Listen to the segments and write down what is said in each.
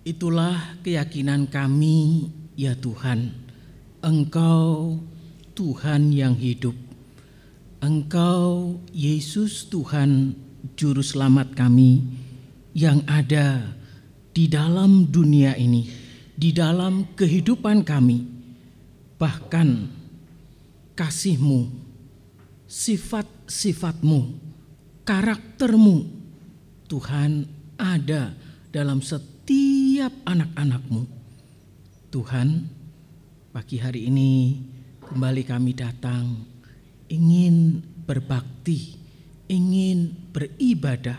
Itulah keyakinan kami, ya Tuhan, Engkau Tuhan yang hidup. Engkau Yesus Tuhan Juru Selamat kami yang ada di dalam dunia ini, di dalam kehidupan kami. Bahkan kasih-Mu, sifat-sifat-Mu, karakter-Mu, Tuhan ada dalam setiap anak-anak-Mu. Tuhan, pagi hari ini kembali kami datang ingin berbakti, ingin beribadah.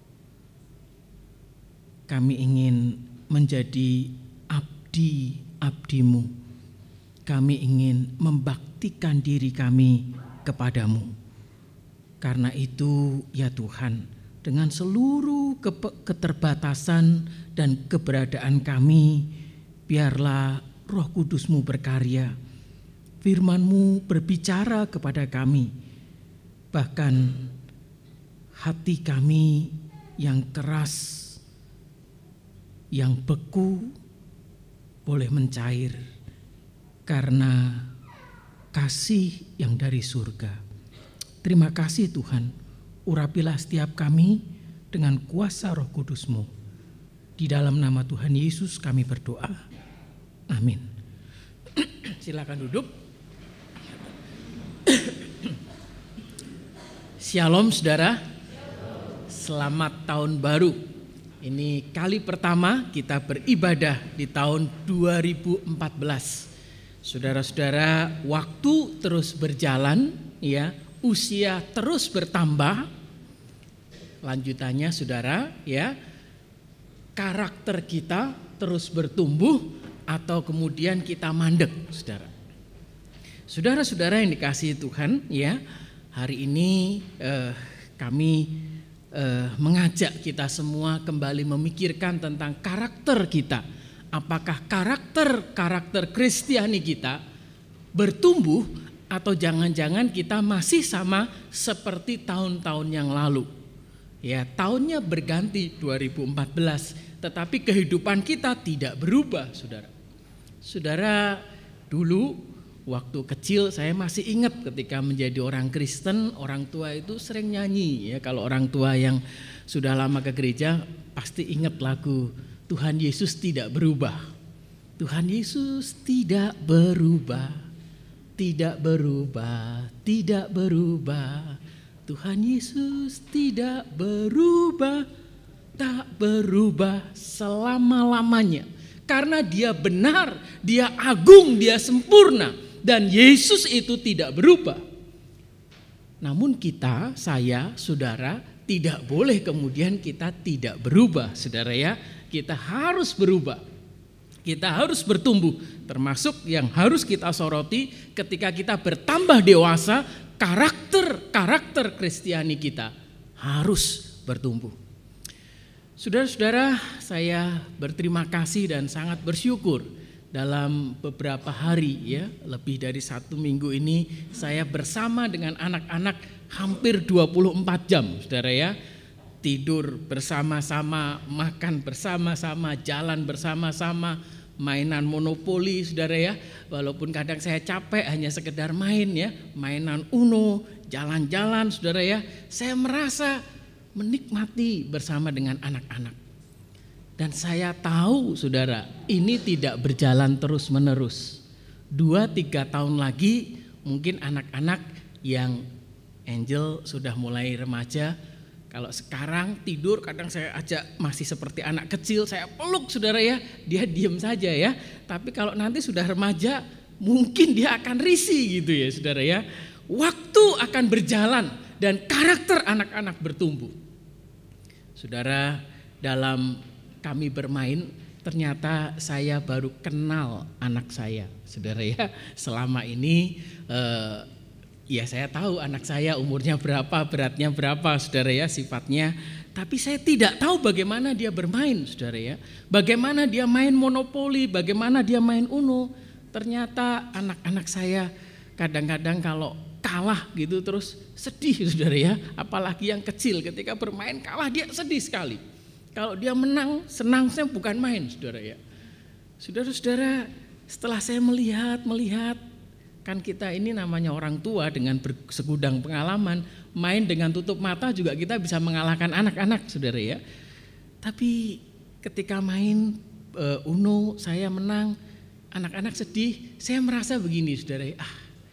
Kami ingin menjadi abdi-abdi-Mu. Kami ingin membaktikan diri kami kepadamu. Karena itu ya Tuhan, dengan seluruh keterbatasan dan keberadaan kami, biarlah Roh Kudus-Mu berkarya, firman-Mu berbicara kepada kami. Bahkan hati kami yang keras, yang beku, boleh mencair karena kasih yang dari surga. Terima kasih Tuhan, urapilah setiap kami dengan kuasa Roh Kudus-Mu. Di dalam nama Tuhan Yesus kami berdoa. Amin. Silakan duduk. Shalom saudara. Selamat tahun baru. Ini kali pertama kita beribadah di tahun 2014. Saudara-saudara, waktu terus berjalan, ya, usia terus bertambah. Lanjutannya saudara, ya, karakter kita terus bertumbuh atau kemudian kita mandek, saudara. Saudara-saudara yang dikasihi Tuhan, ya, hari ini kami mengajak kita semua kembali memikirkan tentang karakter kita. Apakah karakter Kristiani kita bertumbuh atau jangan-jangan kita masih sama seperti tahun-tahun yang lalu. Ya, tahunnya berganti 2014, tetapi kehidupan kita tidak berubah, saudara. Saudara, dulu waktu kecil saya masih ingat ketika menjadi orang Kristen, orang tua itu sering nyanyi, ya. Kalau orang tua yang sudah lama ke gereja pasti ingat lagu Tuhan Yesus tidak berubah. Tuhan Yesus tidak berubah, tidak berubah, tidak berubah. Tuhan Yesus tidak berubah, tak berubah selama-lamanya. Karena Dia benar, Dia agung, Dia sempurna. Dan Yesus itu tidak berubah. Namun kita, saya, saudara, tidak boleh kemudian kita tidak berubah, saudara ya. Kita harus berubah. Kita harus bertumbuh. Termasuk yang harus kita soroti ketika kita bertambah dewasa, karakter Kristiani kita harus bertumbuh. Saudara-saudara, saya berterima kasih dan sangat bersyukur dalam beberapa hari, ya, lebih dari 1 minggu ini saya bersama dengan anak-anak hampir 24 jam, saudara ya. Tidur bersama-sama, makan bersama-sama, jalan bersama-sama, mainan monopoli, saudara ya. Walaupun kadang saya capek hanya sekedar main, ya, mainan Uno, jalan-jalan, saudara ya. Saya merasa menikmati bersama dengan anak-anak. Dan saya tahu saudara, ini tidak berjalan terus-menerus. 2-3 tahun lagi mungkin anak-anak yang Angel sudah mulai remaja. Kalau sekarang tidur kadang saya ajak masih seperti anak kecil, saya peluk saudara ya, dia diem saja ya. Tapi kalau nanti sudah remaja mungkin dia akan risih gitu ya saudara ya. Waktu akan berjalan dan karakter anak-anak bertumbuh. Saudara, dalam kami bermain ternyata saya baru kenal anak saya, saudara ya. Selama ini ya saya tahu anak saya umurnya berapa, beratnya berapa, saudara ya, sifatnya. Tapi saya tidak tahu bagaimana dia bermain, saudara ya. Bagaimana dia main monopoli, bagaimana dia main Uno. Ternyata anak-anak saya kadang-kadang kalau kalah gitu terus sedih, saudara ya. Apalagi yang kecil ketika bermain kalah dia sedih sekali. Kalau dia menang, senangnya bukan main, saudara ya. Saudara-saudara, setelah saya melihat, kan kita ini namanya orang tua dengan segudang pengalaman, main dengan tutup mata juga kita bisa mengalahkan anak-anak, saudara ya. Tapi ketika main Uno, saya menang, anak-anak sedih, saya merasa begini, saudara ya.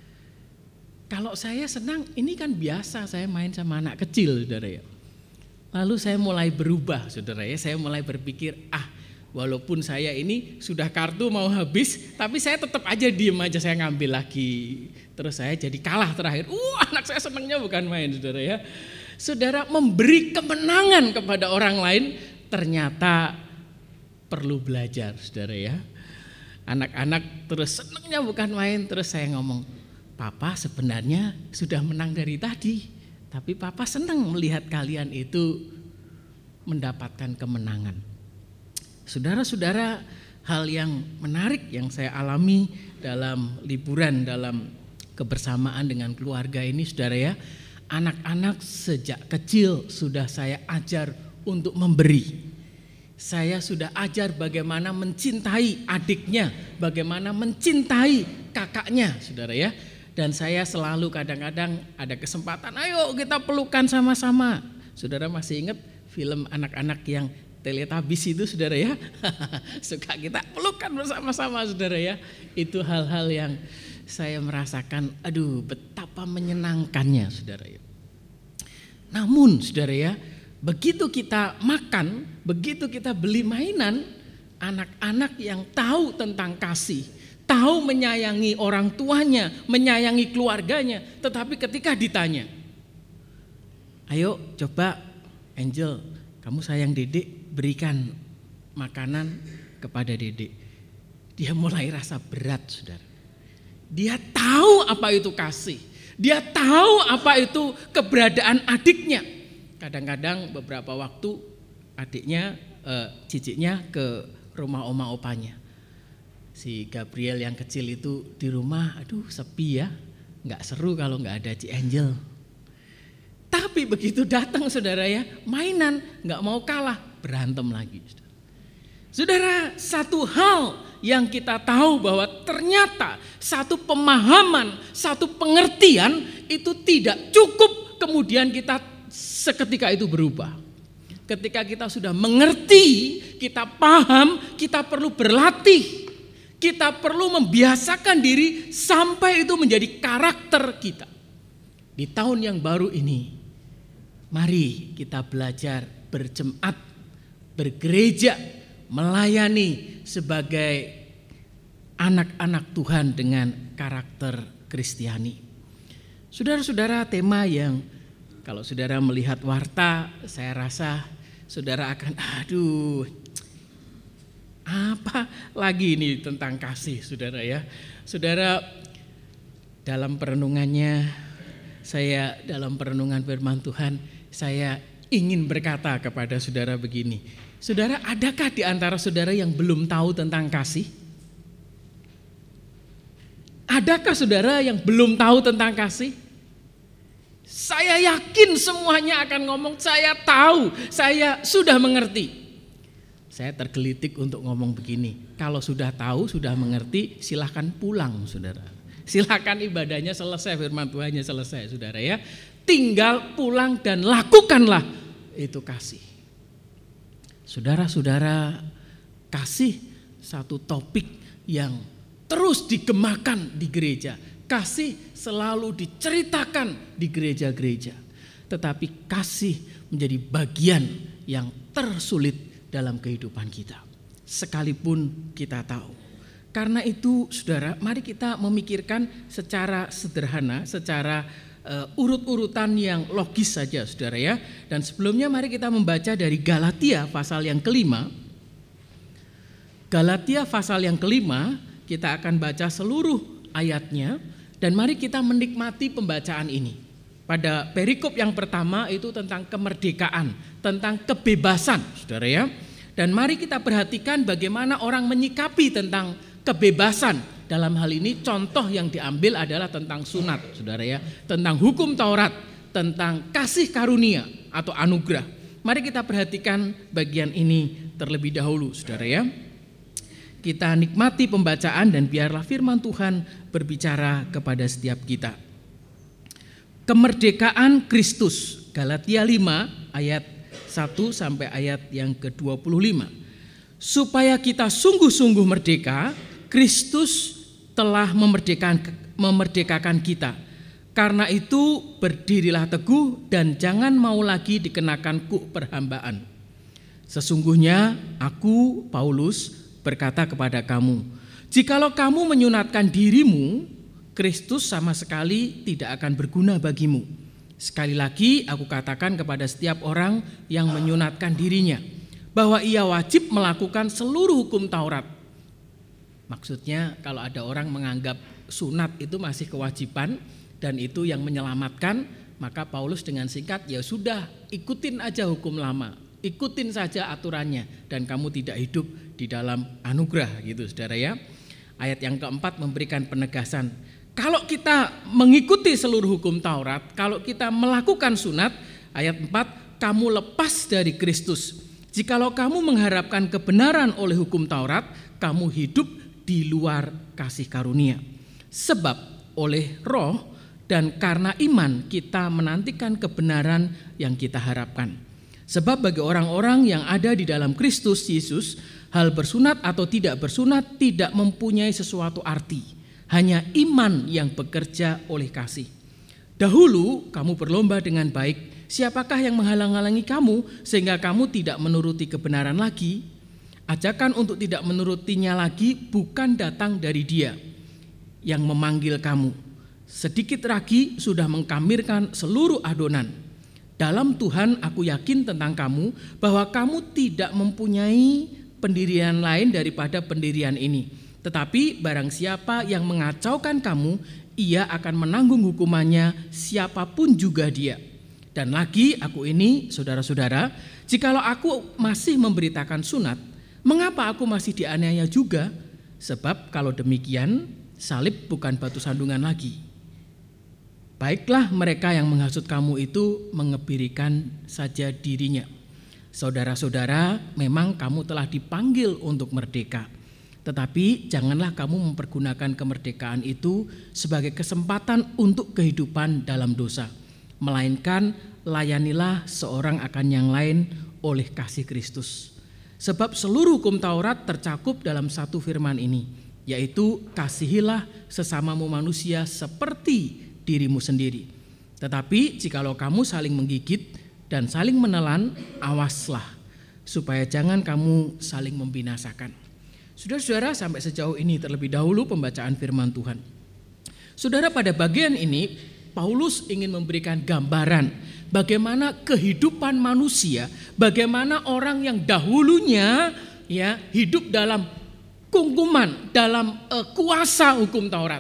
Kalau saya senang, ini kan biasa saya main sama anak kecil, saudara ya. Lalu saya mulai berubah, saudara ya. Saya mulai berpikir, walaupun saya ini sudah kartu mau habis, tapi saya tetap aja diem aja, saya ngambil lagi. Terus saya jadi kalah terakhir. Anak saya senangnya bukan main, saudara ya. Saudara, memberi kemenangan kepada orang lain ternyata perlu belajar, saudara ya. Anak-anak terus senangnya bukan main, terus saya ngomong, Papa sebenarnya sudah menang dari tadi, tapi Papa senang melihat kalian itu mendapatkan kemenangan. Saudara-saudara, hal yang menarik yang saya alami dalam liburan, dalam kebersamaan dengan keluarga ini, saudara ya, anak-anak sejak kecil sudah saya ajar untuk memberi. Saya sudah ajar bagaimana mencintai adiknya, bagaimana mencintai kakaknya, saudara ya. Dan saya selalu kadang-kadang ada kesempatan, ayo kita pelukan sama-sama. Saudara masih ingat film anak-anak yang Teletubbies itu, saudara ya? Suka kita pelukan bersama-sama, saudara ya. Itu hal-hal yang saya merasakan, betapa menyenangkannya, saudara ya. Namun, saudara ya, begitu kita makan, begitu kita beli mainan, anak-anak yang tahu tentang kasih, tahu menyayangi orang tuanya, menyayangi keluarganya, tetapi ketika ditanya, ayo coba Angel, kamu sayang Dedek, berikan makanan kepada Dedek. Dia mulai rasa berat, saudara. Dia tahu apa itu kasih, dia tahu apa itu keberadaan adiknya. Kadang-kadang beberapa waktu adiknya, ciciknya ke rumah oma opanya. Si Gabriel yang kecil itu di rumah, sepi ya, nggak seru kalau nggak ada Ci Angel. Tapi begitu datang, saudara ya, mainan nggak mau kalah, berantem lagi. Saudara, satu hal yang kita tahu bahwa ternyata satu pemahaman, satu pengertian itu tidak cukup kemudian kita seketika itu berubah. Ketika kita sudah mengerti, kita paham, kita perlu berlatih. Kita perlu membiasakan diri sampai itu menjadi karakter kita. Di tahun yang baru ini, mari kita belajar berjemaat, bergereja, melayani sebagai anak-anak Tuhan dengan karakter Kristiani. Saudara-saudara, tema yang kalau saudara melihat warta, saya rasa saudara akan, apa lagi ini tentang kasih, saudara ya. Saudara, dalam perenungannya, dalam perenungan firman Tuhan, saya ingin berkata kepada saudara begini. Saudara, adakah di antara saudara yang belum tahu tentang kasih? Adakah saudara yang belum tahu tentang kasih? Saya yakin semuanya akan ngomong, saya tahu, saya sudah mengerti. Saya tergelitik untuk ngomong begini, kalau sudah tahu, sudah mengerti, silahkan pulang, saudara. Silahkan ibadahnya selesai, firman Tuhannya selesai, saudara ya. Tinggal pulang dan lakukanlah itu kasih. Saudara-saudara, kasih satu topik yang terus digemakan di gereja. Kasih selalu diceritakan di gereja-gereja. Tetapi kasih menjadi bagian yang tersulit dalam kehidupan kita, sekalipun kita tahu. Karena itu, saudara, mari kita memikirkan secara sederhana, secara urut-urutan yang logis saja, saudara ya. Dan sebelumnya mari kita membaca dari Galatia pasal yang kelima. Galatia pasal yang kelima, kita akan baca seluruh ayatnya, dan mari kita menikmati pembacaan ini. Pada perikop yang pertama itu tentang kemerdekaan, tentang kebebasan, saudara ya. Dan mari kita perhatikan bagaimana orang menyikapi tentang kebebasan. Dalam hal ini contoh yang diambil adalah tentang sunat, saudara ya. Tentang hukum Taurat, tentang kasih karunia atau anugerah. Mari kita perhatikan bagian ini terlebih dahulu, saudara ya. Kita nikmati pembacaan dan biarlah firman Tuhan berbicara kepada setiap kita. Kemerdekaan Kristus, Galatia 5 ayat 1 sampai ayat yang ke-25. Supaya kita sungguh-sungguh merdeka, Kristus telah memerdekakan kita. Karena itu berdirilah teguh dan jangan mau lagi dikenakan kuk perhambaan. Sesungguhnya aku, Paulus, berkata kepada kamu, jikalau kamu menyunatkan dirimu, Kristus sama sekali tidak akan berguna bagimu. Sekali lagi aku katakan kepada setiap orang yang menyunatkan dirinya, bahwa ia wajib melakukan seluruh hukum Taurat. Maksudnya kalau ada orang menganggap sunat itu masih kewajiban dan itu yang menyelamatkan, maka Paulus dengan singkat, ya sudah ikutin aja hukum lama, ikutin saja aturannya dan kamu tidak hidup di dalam anugerah gitu saudara ya. Ayat yang keempat memberikan penegasan. Kalau kita mengikuti seluruh hukum Taurat, kalau kita melakukan sunat, ayat 4, kamu lepas dari Kristus. Jikalau kamu mengharapkan kebenaran oleh hukum Taurat, kamu hidup di luar kasih karunia. Sebab oleh roh dan karena iman kita menantikan kebenaran yang kita harapkan. Sebab bagi orang-orang yang ada di dalam Kristus Yesus, hal bersunat atau tidak bersunat tidak mempunyai sesuatu arti. Hanya iman yang bekerja oleh kasih. Dahulu kamu berlomba dengan baik. Siapakah yang menghalang-halangi kamu sehingga kamu tidak menuruti kebenaran lagi? Ajakan untuk tidak menurutinya lagi bukan datang dari Dia yang memanggil kamu. Sedikit lagi sudah mengkamirkan seluruh adonan. Dalam Tuhan aku yakin tentang kamu bahwa kamu tidak mempunyai pendirian lain daripada pendirian ini. Tetapi barang siapa yang mengacaukan kamu, ia akan menanggung hukumannya siapapun juga dia. Dan lagi aku ini, saudara-saudara, jikalau aku masih memberitakan sunat, mengapa aku masih dianiaya juga? Sebab kalau demikian, salib bukan batu sandungan lagi. Baiklah mereka yang menghasut kamu itu mengebirikan saja dirinya. Saudara-saudara, memang kamu telah dipanggil untuk merdeka. Tetapi janganlah kamu mempergunakan kemerdekaan itu sebagai kesempatan untuk kehidupan dalam dosa. Melainkan layanilah seorang akan yang lain oleh kasih Kristus. Sebab seluruh hukum Taurat tercakup dalam satu firman ini, yaitu kasihilah sesamamu manusia seperti dirimu sendiri. Tetapi jikalau kamu saling menggigit dan saling menelan, awaslah supaya jangan kamu saling membinasakan. Saudara-saudara, sampai sejauh ini terlebih dahulu pembacaan firman Tuhan. Saudara, pada bagian ini Paulus ingin memberikan gambaran bagaimana kehidupan manusia, bagaimana orang yang dahulunya ya hidup dalam kungkuman, dalam kuasa hukum Taurat.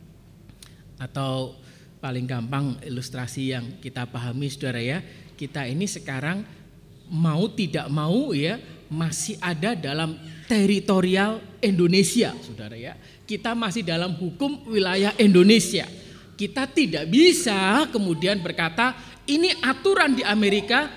Atau paling gampang ilustrasi yang kita pahami saudara ya, kita ini sekarang mau tidak mau ya masih ada dalam teritorial Indonesia, saudara ya. Kita masih dalam hukum wilayah Indonesia. Kita tidak bisa kemudian berkata ini aturan di Amerika,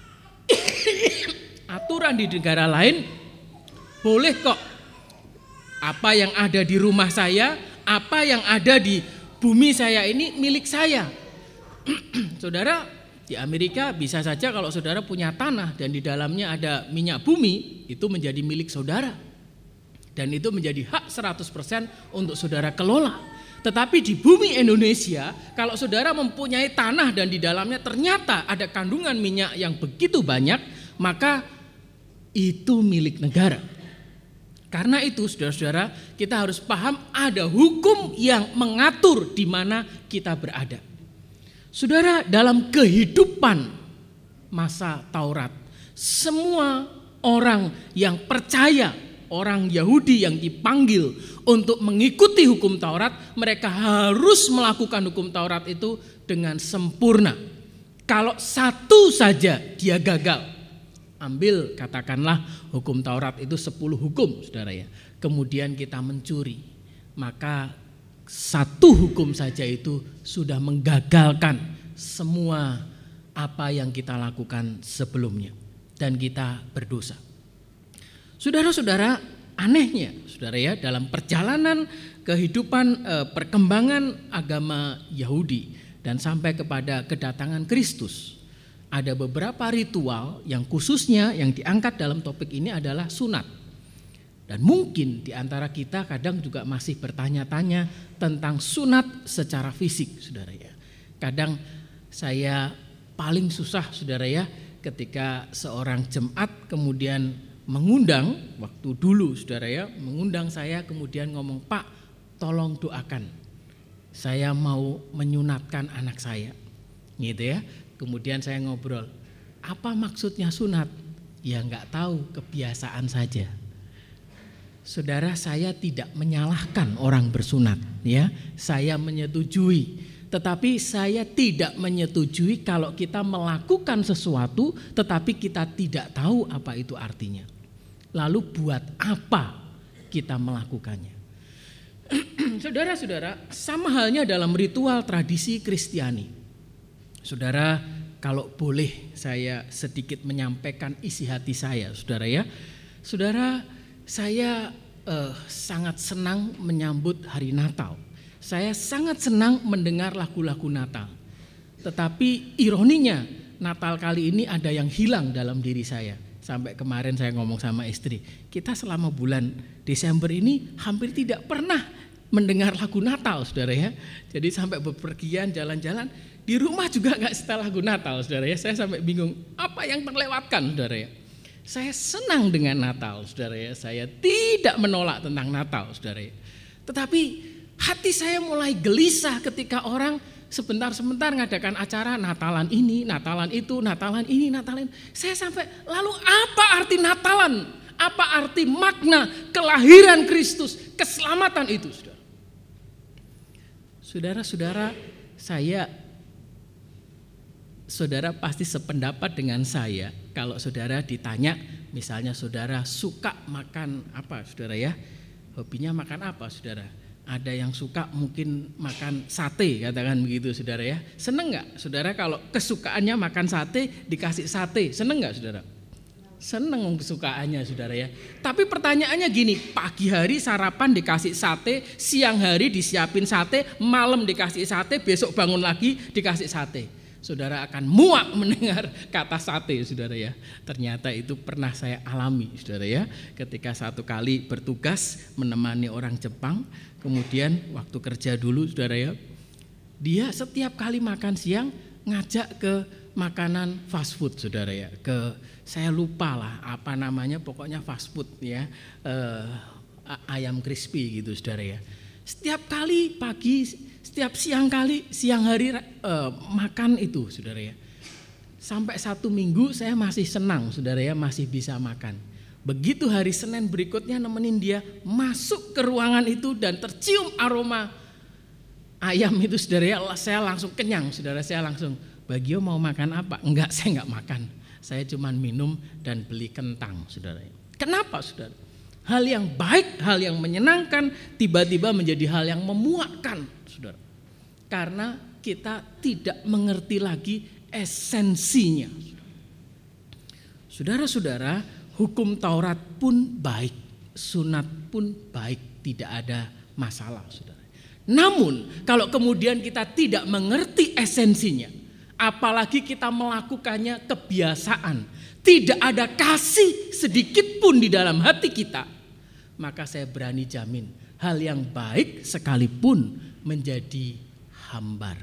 aturan di negara lain boleh kok. Apa yang ada di rumah saya, apa yang ada di bumi saya ini milik saya. Saudara, di Amerika bisa saja kalau saudara punya tanah dan di dalamnya ada minyak bumi, itu menjadi milik saudara. Dan itu menjadi hak 100% untuk saudara kelola. Tetapi di bumi Indonesia, kalau saudara mempunyai tanah dan di dalamnya ternyata ada kandungan minyak yang begitu banyak, maka itu milik negara. Karena itu saudara-saudara, kita harus paham ada hukum yang mengatur di mana kita berada. Saudara, dalam kehidupan masa Taurat, semua orang yang percaya, orang Yahudi yang dipanggil untuk mengikuti hukum Taurat, mereka harus melakukan hukum Taurat itu dengan sempurna. Kalau satu saja dia gagal, ambil katakanlah hukum Taurat itu 10 hukum saudara ya, kemudian kita mencuri, maka satu hukum saja itu sudah menggagalkan semua apa yang kita lakukan sebelumnya dan kita berdosa. Saudara-saudara, anehnya saudara ya, dalam perjalanan kehidupan perkembangan agama Yahudi dan sampai kepada kedatangan Kristus, ada beberapa ritual yang khususnya yang diangkat dalam topik ini adalah sunat. Dan mungkin di antara kita kadang juga masih bertanya-tanya tentang sunat secara fisik, saudara ya. Kadang saya paling susah, saudara ya, ketika seorang jemaat kemudian mengundang, waktu dulu saudara ya, mengundang saya kemudian ngomong, "Pak, tolong doakan, saya mau menyunatkan anak saya," gitu ya. Kemudian saya ngobrol, "Apa maksudnya sunat?" "Ya enggak tahu, kebiasaan saja." Saudara, saya tidak menyalahkan orang bersunat ya, saya menyetujui. Tetapi saya tidak menyetujui kalau kita melakukan sesuatu tetapi kita tidak tahu apa itu artinya. Lalu buat apa kita melakukannya? Saudara-saudara, sama halnya dalam ritual tradisi Kristiani. Saudara, kalau boleh saya sedikit menyampaikan isi hati saya, saudara ya. Saudara, saya sangat senang menyambut hari Natal. Saya sangat senang mendengar lagu-lagu Natal. Tetapi ironinya, Natal kali ini ada yang hilang dalam diri saya. Sampai kemarin saya ngomong sama istri, kita selama bulan Desember ini hampir tidak pernah mendengar lagu Natal, saudara ya. Jadi sampai bepergian jalan-jalan, di rumah juga gak setel lagu Natal, saudara ya. Saya sampai bingung, apa yang terlewatkan, saudara ya. Saya senang dengan Natal, saudara ya. Saya tidak menolak tentang Natal, saudara ya. Tetapi hati saya mulai gelisah ketika orang sebentar-sebentar ngadakan acara Natalan ini, Natalan itu, Natalan ini, Natalan. Saya sampai, lalu apa arti Natalan? Apa arti makna kelahiran Kristus, keselamatan itu, saudara? Saudara-saudara, saudara pasti sependapat dengan saya kalau saudara ditanya, misalnya saudara suka makan apa, saudara ya? Hobinya makan apa, saudara? Ada yang suka mungkin makan sate, katakan begitu, saudara ya. Seneng gak saudara kalau kesukaannya makan sate, dikasih sate? Seneng gak saudara? Seneng kesukaannya, saudara ya. Tapi pertanyaannya gini, pagi hari sarapan dikasih sate, siang hari disiapin sate, malam dikasih sate, besok bangun lagi dikasih sate. Saudara akan muak mendengar kata sate, saudara ya. Ternyata itu pernah saya alami, saudara ya. Ketika satu kali bertugas menemani orang Jepang, kemudian waktu kerja dulu, saudara ya, dia setiap kali makan siang ngajak ke makanan fast food, saudara ya. Saya lupa lah apa namanya, pokoknya fast food ya, ayam crispy gitu, saudara ya. Setiap kali pagi, setiap siang hari makan itu, saudara ya. Sampai 1 minggu saya masih senang, saudara ya, masih bisa makan. Begitu hari Senin berikutnya nemenin dia masuk ke ruangan itu dan tercium aroma ayam itu, saudara ya, saya langsung kenyang, saudara. Saya langsung, "Bagio mau makan apa?" "Enggak, saya enggak makan. Saya cuma minum dan beli kentang," saudara. Kenapa, saudara? Hal yang baik, hal yang menyenangkan tiba-tiba menjadi hal yang memuakkan, saudara. Karena kita tidak mengerti lagi esensinya. Saudara-saudara, hukum Taurat pun baik, sunat pun baik, tidak ada masalah, saudara. Namun kalau kemudian kita tidak mengerti esensinya, apalagi kita melakukannya kebiasaan, tidak ada kasih sedikit pun di dalam hati kita, maka saya berani jamin hal yang baik sekalipun menjadi hambar.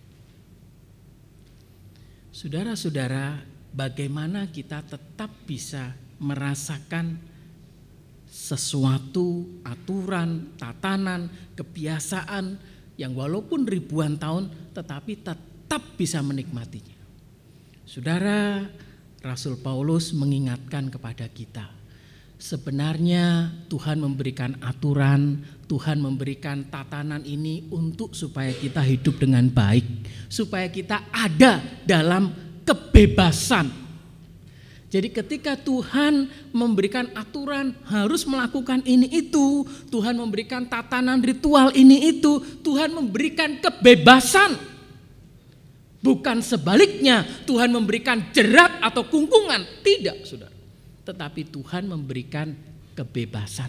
Saudara-saudara, bagaimana kita tetap bisa merasakan sesuatu aturan, tatanan, kebiasaan yang walaupun ribuan tahun tetapi tetap bisa menikmatinya. Saudara, Rasul Paulus mengingatkan kepada kita, sebenarnya Tuhan memberikan aturan, Tuhan memberikan tatanan ini untuk supaya kita hidup dengan baik, supaya kita ada dalam kebebasan. Jadi ketika Tuhan memberikan aturan harus melakukan ini itu, Tuhan memberikan tatanan ritual ini itu, Tuhan memberikan kebebasan. Bukan sebaliknya Tuhan memberikan jerat atau kungkungan, tidak saudara. Tetapi Tuhan memberikan kebebasan.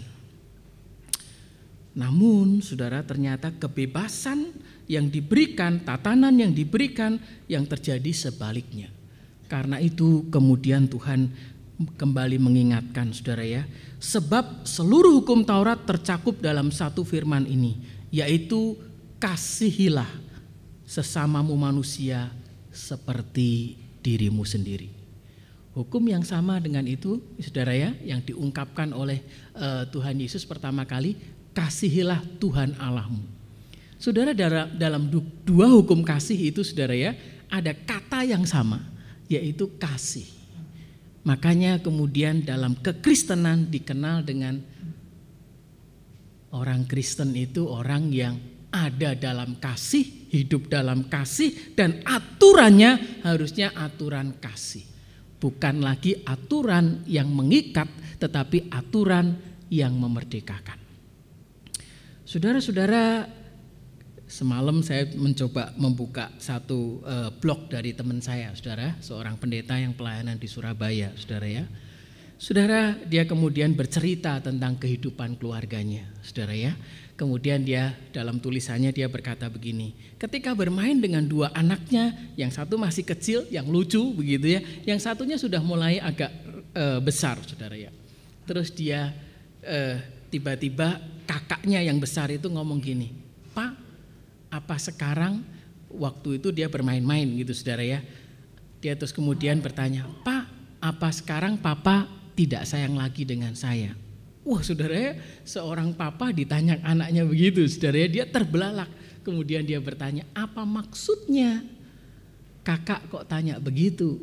Namun saudara, ternyata kebebasan yang diberikan, tatanan yang diberikan, yang terjadi sebaliknya. Karena itu kemudian Tuhan kembali mengingatkan saudara ya, sebab seluruh hukum Taurat tercakup dalam satu firman ini, yaitu kasihilah sesamamu manusia seperti dirimu sendiri. Hukum yang sama dengan itu saudara ya, yang diungkapkan oleh Tuhan Yesus pertama kali, kasihilah Tuhan Allahmu. Saudara, dalam dua hukum kasih itu saudara ya, ada kata yang sama, yaitu kasih. Makanya kemudian dalam kekristenan dikenal dengan orang Kristen itu orang yang ada dalam kasih, hidup dalam kasih, dan aturannya harusnya aturan kasih. Bukan lagi aturan yang mengikat, tetapi aturan yang memerdekakan. Saudara-saudara, semalam saya mencoba membuka satu blog dari teman saya, saudara, seorang pendeta yang pelayanan di Surabaya, saudara ya. Saudara, dia kemudian bercerita tentang kehidupan keluarganya, saudara ya. Kemudian dia dalam tulisannya dia berkata begini, ketika bermain dengan dua anaknya, yang satu masih kecil, yang lucu begitu ya, yang satunya sudah mulai agak besar, saudara ya. Terus dia tiba-tiba kakaknya yang besar itu ngomong gini, Pak, apa sekarang, waktu itu dia bermain-main gitu saudara ya. Dia terus kemudian bertanya, Pak, apa sekarang papa tidak sayang lagi dengan saya? Wah saudara ya, seorang papa ditanya anaknya begitu saudara ya, dia terbelalak. Kemudian dia bertanya, apa maksudnya kakak kok tanya begitu?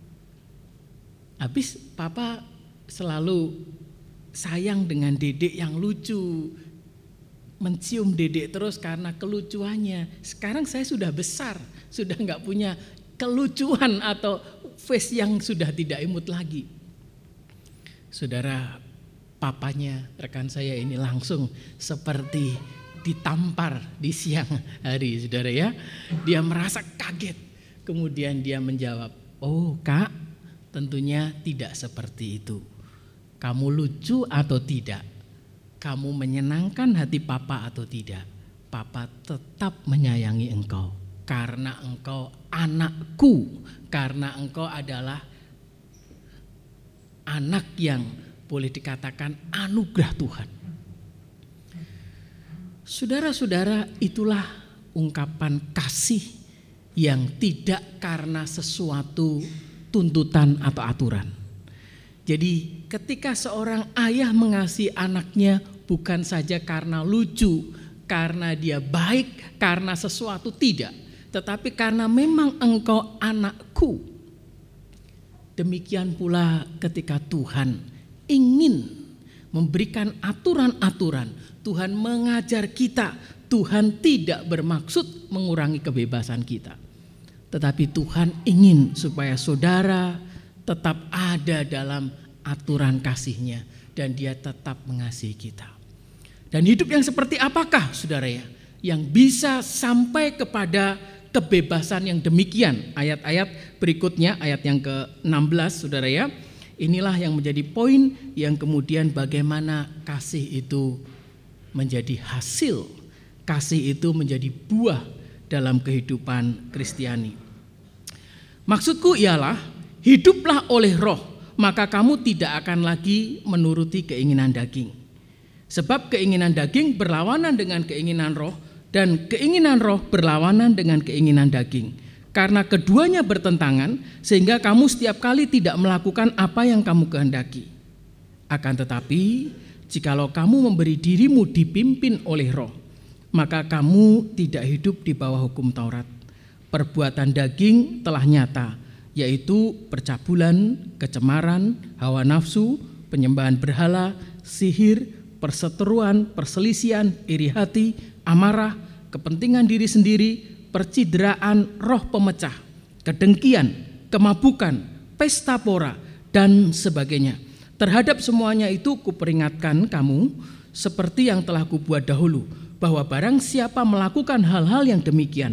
Habis papa selalu sayang dengan dedek yang lucu, mencium dedek terus karena kelucuannya. Sekarang saya sudah besar, sudah enggak punya kelucuan atau face yang sudah tidak imut lagi. Saudara, papanya rekan saya ini langsung seperti ditampar di siang hari, saudara ya. Dia merasa kaget. Kemudian dia menjawab, oh Kak, tentunya tidak seperti itu. Kamu lucu atau tidak? Kamu menyenangkan hati papa atau tidak? Papa tetap menyayangi engkau. Karena engkau anakku. Karena engkau adalah anak yang boleh dikatakan anugerah Tuhan. Saudara-saudara, itulah ungkapan kasih yang tidak karena sesuatu tuntutan atau aturan. Jadi ketika seorang ayah mengasihi anaknya bukan saja karena lucu, karena dia baik, karena sesuatu, tidak. Tetapi karena memang engkau anakku. Demikian pula ketika Tuhan ingin memberikan aturan-aturan, Tuhan mengajar kita, Tuhan tidak bermaksud mengurangi kebebasan kita. Tetapi Tuhan ingin supaya saudara tetap ada dalam aturan kasih-Nya dan Dia tetap mengasihi kita. Dan hidup yang seperti apakah saudara ya, yang bisa sampai kepada kebebasan yang demikian? Ayat-ayat berikutnya, ayat yang ke-16 saudara ya, inilah yang menjadi poin yang kemudian bagaimana kasih itu menjadi hasil, kasih itu menjadi buah dalam kehidupan Kristiani. Maksudku ialah, hiduplah oleh Roh, maka kamu tidak akan lagi menuruti keinginan daging. Sebab keinginan daging berlawanan dengan keinginan Roh, dan keinginan Roh berlawanan dengan keinginan daging. Karena keduanya bertentangan, sehingga kamu setiap kali tidak melakukan apa yang kamu kehendaki. Akan tetapi, jikalau kamu memberi dirimu dipimpin oleh Roh, maka kamu tidak hidup di bawah hukum Taurat. Perbuatan daging telah nyata, yaitu percabulan, kecemaran, hawa nafsu, penyembahan berhala, sihir, perseteruan, perselisihan, iri hati, amarah, kepentingan diri sendiri, percideraan, roh pemecah, kedengkian, kemabukan, pesta pora, dan sebagainya. Terhadap semuanya itu kuperingatkan kamu, seperti yang telah kubuat dahulu, bahwa barang siapa melakukan hal-hal yang demikian,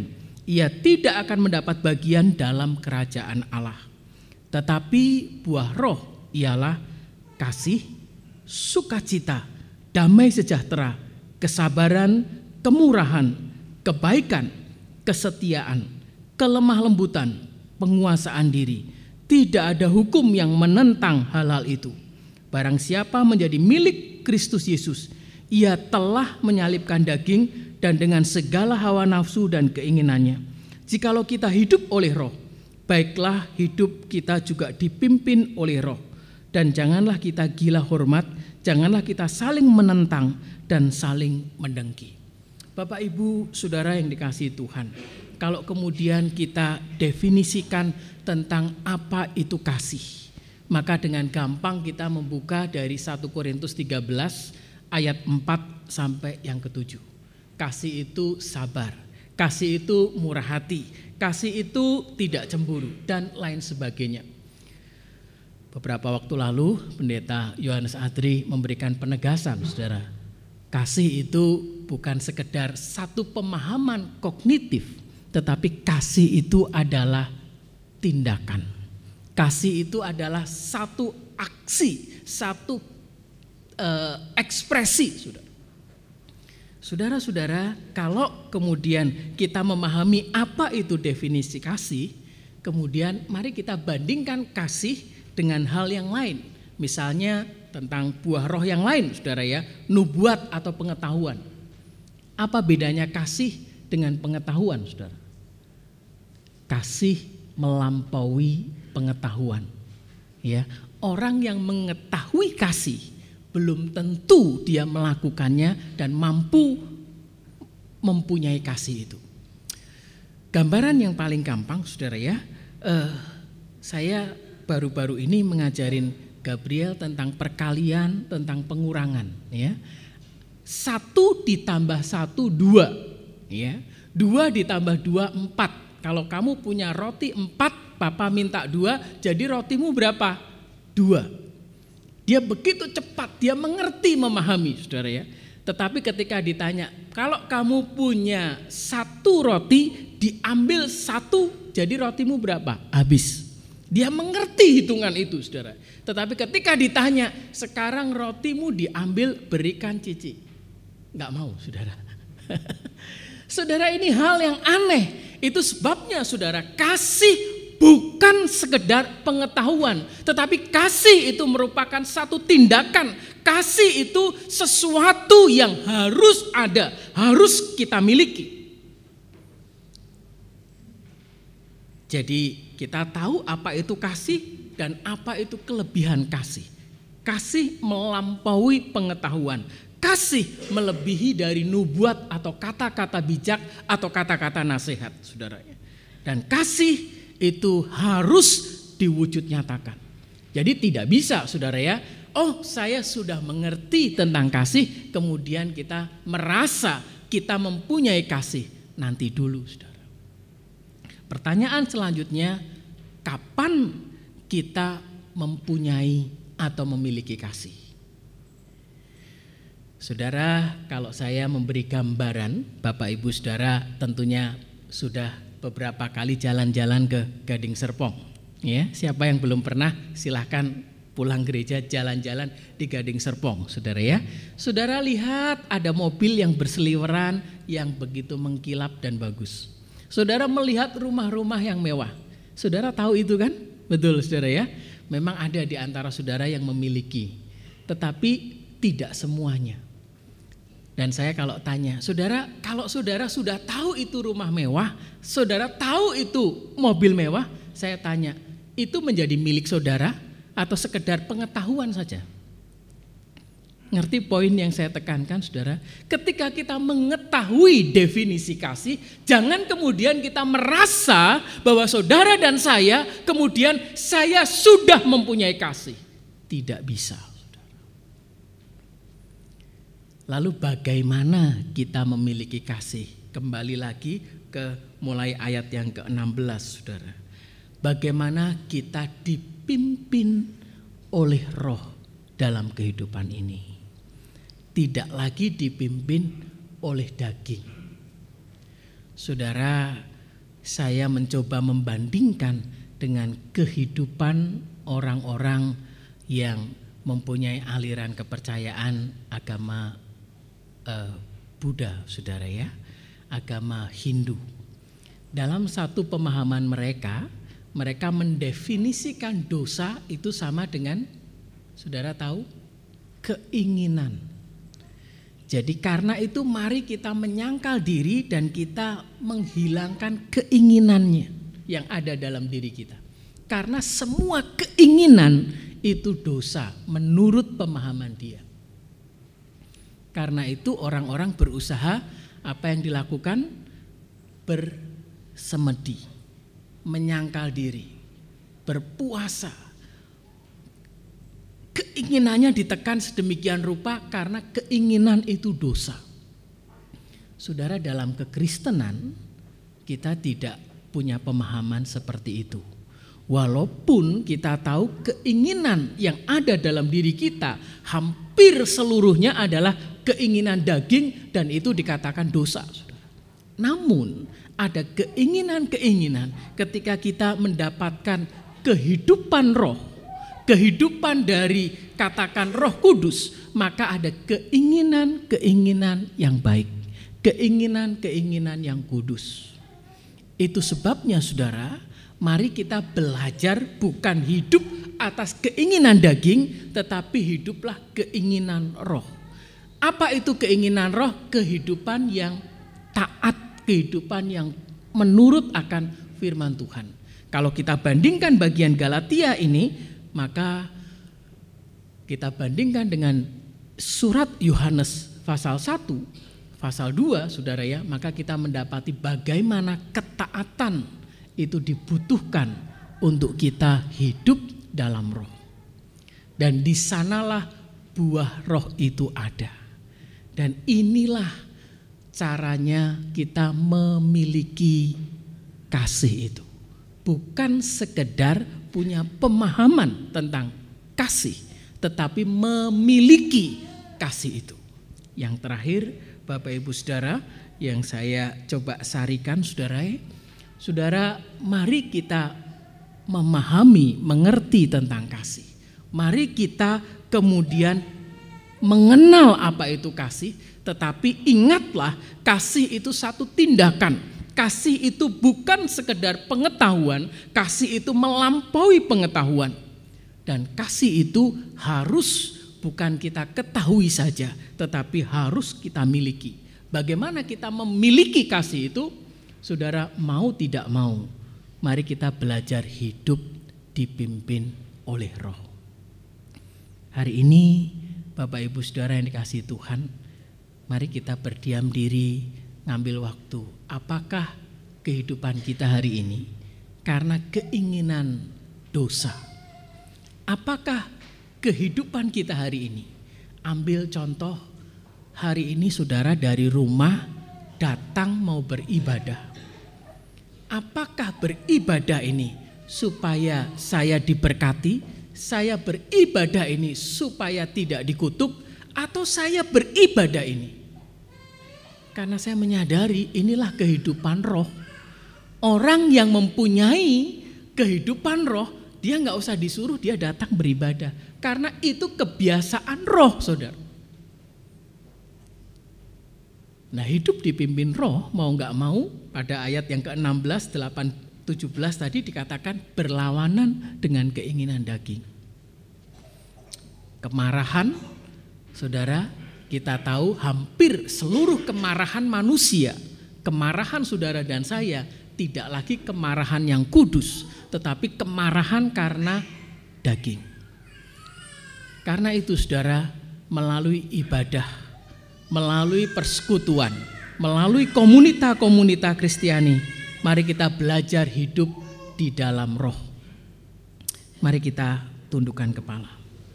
ia tidak akan mendapat bagian dalam kerajaan Allah. Tetapi buah roh ialah kasih, sukacita, damai sejahtera, kesabaran, kemurahan, kebaikan, kesetiaan, kelemah lembutan, penguasaan diri. Tidak ada hukum yang menentang hal-hal itu. Barang siapa menjadi milik Kristus Yesus, ia telah menyalibkan daging dan dengan segala hawa nafsu dan keinginannya. Jikalau kita hidup oleh roh, baiklah hidup kita juga dipimpin oleh roh. Dan janganlah kita gila hormat, janganlah kita saling menentang dan saling mendengki. Bapak, Ibu, Saudara yang dikasihi Tuhan, kalau kemudian kita definisikan tentang apa itu kasih, maka dengan gampang kita membuka dari 1 Korintus 13 ayat 4 sampai yang ke-7. Kasih itu sabar, kasih itu murah hati, kasih itu tidak cemburu, dan lain sebagainya. Beberapa waktu lalu Pendeta Yohanes Adri memberikan penegasan, saudara. Kasih itu bukan sekedar satu pemahaman kognitif, tetapi kasih itu adalah tindakan. Kasih itu adalah satu aksi, satu ekspresi, saudara. Saudara-saudara, kalau kemudian kita memahami apa itu definisi kasih, kemudian mari kita bandingkan kasih dengan hal yang lain. Misalnya tentang buah roh yang lain, saudara ya, nubuat atau pengetahuan. Apa bedanya kasih dengan pengetahuan, saudara? Kasih melampaui pengetahuan. Ya, orang yang mengetahui kasih belum tentu dia melakukannya dan mampu mempunyai kasih itu. Gambaran yang paling gampang, saudara ya, saya baru-baru ini mengajarin Gabriel tentang perkalian, tentang pengurangan. Ya, 1 ditambah 1 2, ya, 2 ditambah 2 4. Kalau kamu punya roti 4, Papa minta 2, jadi rotimu berapa? 2. Dia begitu cepat, dia mengerti, memahami, saudara ya. Tetapi ketika ditanya, kalau kamu punya 1 roti, diambil 1, jadi rotimu berapa? Habis. Dia mengerti hitungan itu, saudara. Tetapi ketika ditanya, sekarang rotimu diambil, berikan Cici. Enggak mau, saudara. Saudara, ini hal yang aneh. Itu sebabnya, saudara, kasih bukan sekedar pengetahuan, tetapi kasih itu merupakan satu tindakan. Kasih itu sesuatu yang harus ada, harus kita miliki. Jadi kita tahu apa itu kasih dan apa itu kelebihan kasih. Kasih melampaui pengetahuan. Kasih melebihi dari nubuat atau kata-kata bijak atau kata-kata nasihat, saudara. Dan kasih itu harus diwujud nyatakan. Jadi tidak bisa, saudara ya, oh saya sudah mengerti tentang kasih, kemudian kita merasa kita mempunyai kasih. Nanti dulu, saudara. Pertanyaan selanjutnya, kapan kita mempunyai atau memiliki kasih? Saudara, kalau saya memberi gambaran, Bapak Ibu Saudara tentunya sudah beberapa kali jalan-jalan ke Gading Serpong. Ya, siapa yang belum pernah silahkan pulang gereja jalan-jalan di Gading Serpong, saudara ya. Saudara lihat ada mobil yang berseliweran yang begitu mengkilap dan bagus. Saudara melihat rumah-rumah yang mewah. Saudara tahu itu kan? Betul, saudara ya. Memang ada di antara saudara yang memiliki, tetapi tidak semuanya. Dan saya kalau tanya, saudara, kalau saudara sudah tahu itu rumah mewah, saudara tahu itu mobil mewah, saya tanya, itu menjadi milik saudara atau sekedar pengetahuan saja? Ngerti poin yang saya tekankan, saudara? Ketika kita mengetahui definisi kasih, jangan kemudian kita merasa bahwa saudara dan saya, kemudian saya sudah mempunyai kasih. Tidak bisa. Lalu bagaimana kita memiliki kasih? Kembali lagi ke mulai ayat yang ke-16, saudara. Bagaimana kita dipimpin oleh roh dalam kehidupan ini. Tidak lagi dipimpin oleh daging. Saudara, saya mencoba membandingkan dengan kehidupan orang-orang yang mempunyai aliran kepercayaan agama Buddha, saudara ya, agama Hindu. Dalam satu pemahaman mereka mendefinisikan dosa itu sama dengan, saudara tahu, keinginan. Jadi karena itu mari kita menyangkal diri dan kita menghilangkan keinginannya yang ada dalam diri kita. Karena semua keinginan itu dosa menurut pemahaman dia. Karena itu orang-orang berusaha apa yang dilakukan? Bersemedi, menyangkal diri, berpuasa. Keinginannya ditekan sedemikian rupa karena keinginan itu dosa. Saudara, dalam kekristenan kita tidak punya pemahaman seperti itu. Walaupun kita tahu keinginan yang ada dalam diri kita hampir seluruhnya adalah keinginan daging dan itu dikatakan dosa. Namun ada keinginan-keinginan ketika kita mendapatkan kehidupan roh, kehidupan dari katakan Roh Kudus, maka ada keinginan-keinginan yang baik, keinginan-keinginan yang kudus. Itu sebabnya saudara, mari kita belajar bukan hidup atas keinginan daging, tetapi hiduplah keinginan roh. Apa itu keinginan roh? Kehidupan yang taat, kehidupan yang menurut akan firman Tuhan. Kalau kita bandingkan bagian Galatia ini, maka kita bandingkan dengan surat Yohanes pasal 1, pasal 2 saudara ya, maka kita mendapati bagaimana ketaatan itu dibutuhkan untuk kita hidup dalam roh. Dan di sanalah buah roh itu ada. Dan inilah caranya kita memiliki kasih itu. Bukan sekedar punya pemahaman tentang kasih, tetapi memiliki kasih itu. Yang terakhir, Bapak Ibu Saudara, yang saya coba sarikan saudara, mari kita memahami, mengerti tentang kasih. Mari kita kemudian mengenal apa itu kasih, tetapi ingatlah kasih itu satu tindakan. Kasih itu bukan sekedar pengetahuan, kasih itu melampaui pengetahuan. Dan kasih itu harus bukan kita ketahui saja, tetapi harus kita miliki. Bagaimana kita memiliki kasih itu? Saudara, mau tidak mau, mari kita belajar hidup dipimpin oleh roh. Hari ini Bapak Ibu Saudara yang dikasihi Tuhan, mari kita berdiam diri, ngambil waktu. Apakah kehidupan kita hari ini karena keinginan dosa? Apakah kehidupan kita hari ini? Ambil contoh hari ini saudara dari rumah datang mau beribadah. Apakah beribadah ini supaya saya diberkati? Saya beribadah ini supaya tidak dikutuk? Atau saya beribadah ini karena saya menyadari inilah kehidupan roh. Orang yang mempunyai kehidupan roh, dia gak usah disuruh, dia datang beribadah. Karena itu kebiasaan roh, saudara. Nah, hidup dipimpin roh, mau gak mau, pada ayat yang ke-16, 8, 17 tadi dikatakan berlawanan dengan keinginan daging. Kemarahan, saudara, kita tahu hampir seluruh kemarahan manusia, kemarahan saudara dan saya tidak lagi kemarahan yang kudus, tetapi kemarahan karena daging. Karena itu saudara, melalui ibadah, melalui persekutuan, melalui komunitas Kristiani, mari kita belajar hidup di dalam roh. Mari kita tundukkan kepala.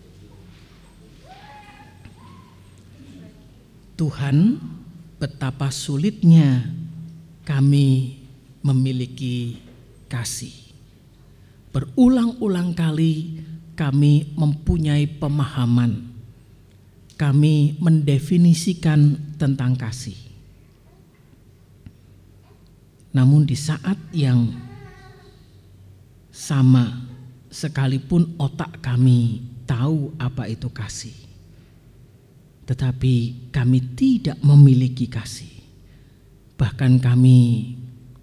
Tuhan, betapa sulitnya kami memiliki kasih. Berulang-ulang kali kami mempunyai pemahaman, kami mendefinisikan tentang kasih. Namun di saat yang sama, sekalipun otak kami tahu apa itu kasih, tetapi kami tidak memiliki kasih. Bahkan kami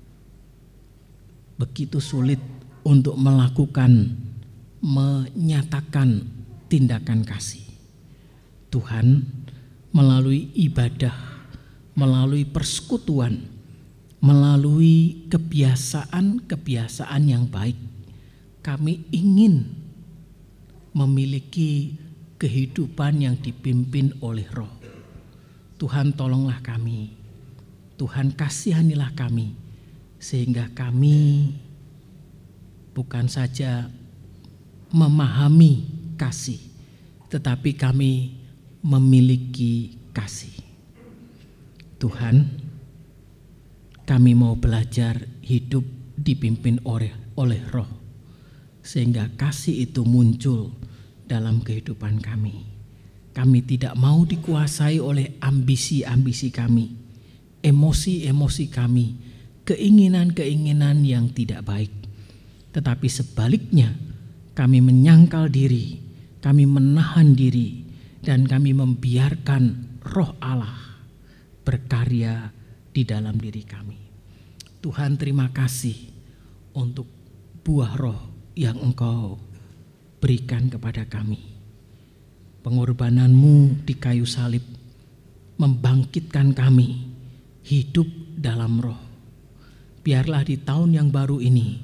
begitu sulit untuk melakukan, menyatakan tindakan kasih. Tuhan melalui ibadah, melalui persekutuan, melalui kebiasaan-kebiasaan yang baik, kami ingin memiliki kehidupan yang dipimpin oleh Roh. Tuhan tolonglah kami, Tuhan kasihanilah kami, sehingga kami bukan saja memahami kasih, tetapi kami memiliki kasih. Tuhan, kami mau belajar hidup dipimpin oleh Roh, sehingga kasih itu muncul dalam kehidupan kami. Kami tidak mau dikuasai oleh ambisi-ambisi kami, emosi-emosi kami, keinginan-keinginan yang tidak baik. Tetapi sebaliknya, kami menyangkal diri, kami menahan diri, dan kami membiarkan Roh Allah berkarya di dalam diri kami. Tuhan, terima kasih untuk buah Roh yang Engkau berikan kepada kami. Pengorbanan-Mu di kayu salib membangkitkan kami hidup dalam Roh. Biarlah di tahun yang baru ini,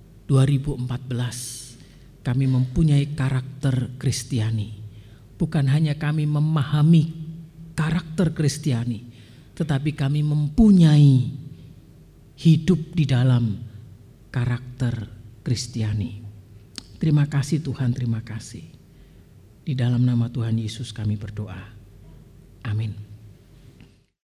2014, kami mempunyai karakter Kristiani. Bukan hanya kami memahami karakter Kristiani, tetapi kami mempunyai hidup di dalam karakter Kristiani. Terima kasih Tuhan, terima kasih. Di dalam nama Tuhan Yesus kami berdoa.